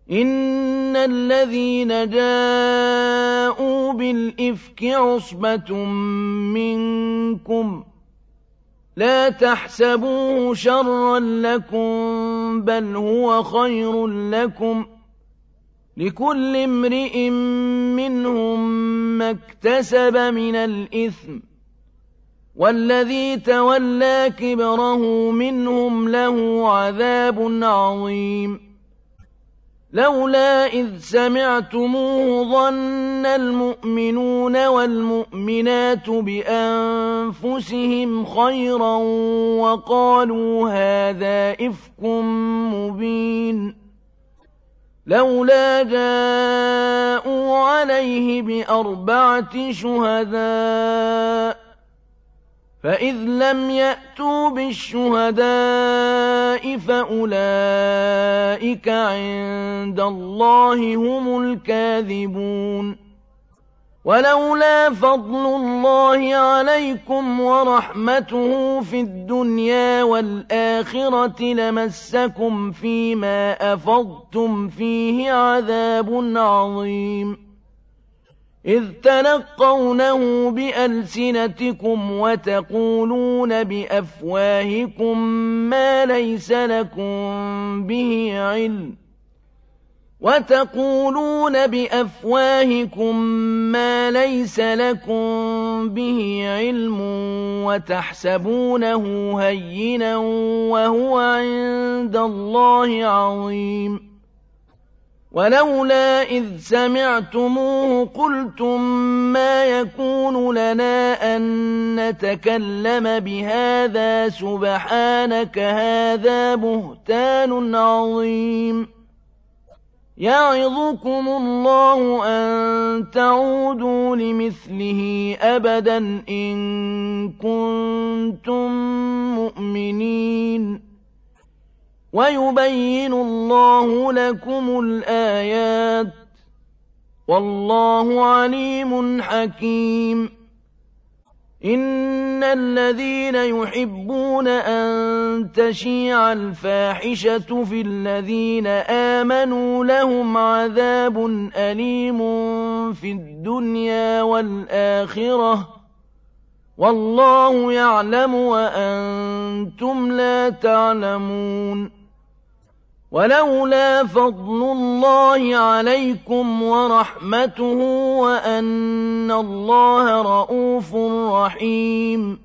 إن الذين جاءوا بالإفك عصبة منكم لا تحسبوه شرا لكم بل هو خير لكم لكل امرئ منهم ما اكتسب من الإثم والذي تولى كبره منهم له عذاب عظيم لولا إذ سمعتموه ظن المؤمنون والمؤمنات بأنفسهم خيرا وقالوا هذا إفك مبين لولا جاءوا عليه بأربعة شهداء فإذ لم يأتوا بالشهداء فأولئك عند الله هم الكاذبون ولولا فضل الله عليكم ورحمته في الدنيا والآخرة لمسكم فيما أفضتم فيه عذاب عظيم إذ تلقونه بألسنتكم وتقولون بأفواهكم ما ليس لكم به علم وتحسبونه هينا وهو عند الله عظيم ولولا إذ سمعتموه قلتم ما يكون لنا أن نتكلم بهذا سبحانك هذا بهتان عظيم يعظكم الله أن تعودوا لمثله أبدا إن كنتم مؤمنين ويبين الله لكم الآيات والله عليم حكيم إن الذين يحبون أن تشيع الفاحشة في الذين آمنوا لهم عذاب أليم في الدنيا والآخرة والله يعلم وأنتم لا تعلمون ولولا فضل الله عليكم ورحمته وأن الله رءوف رحيم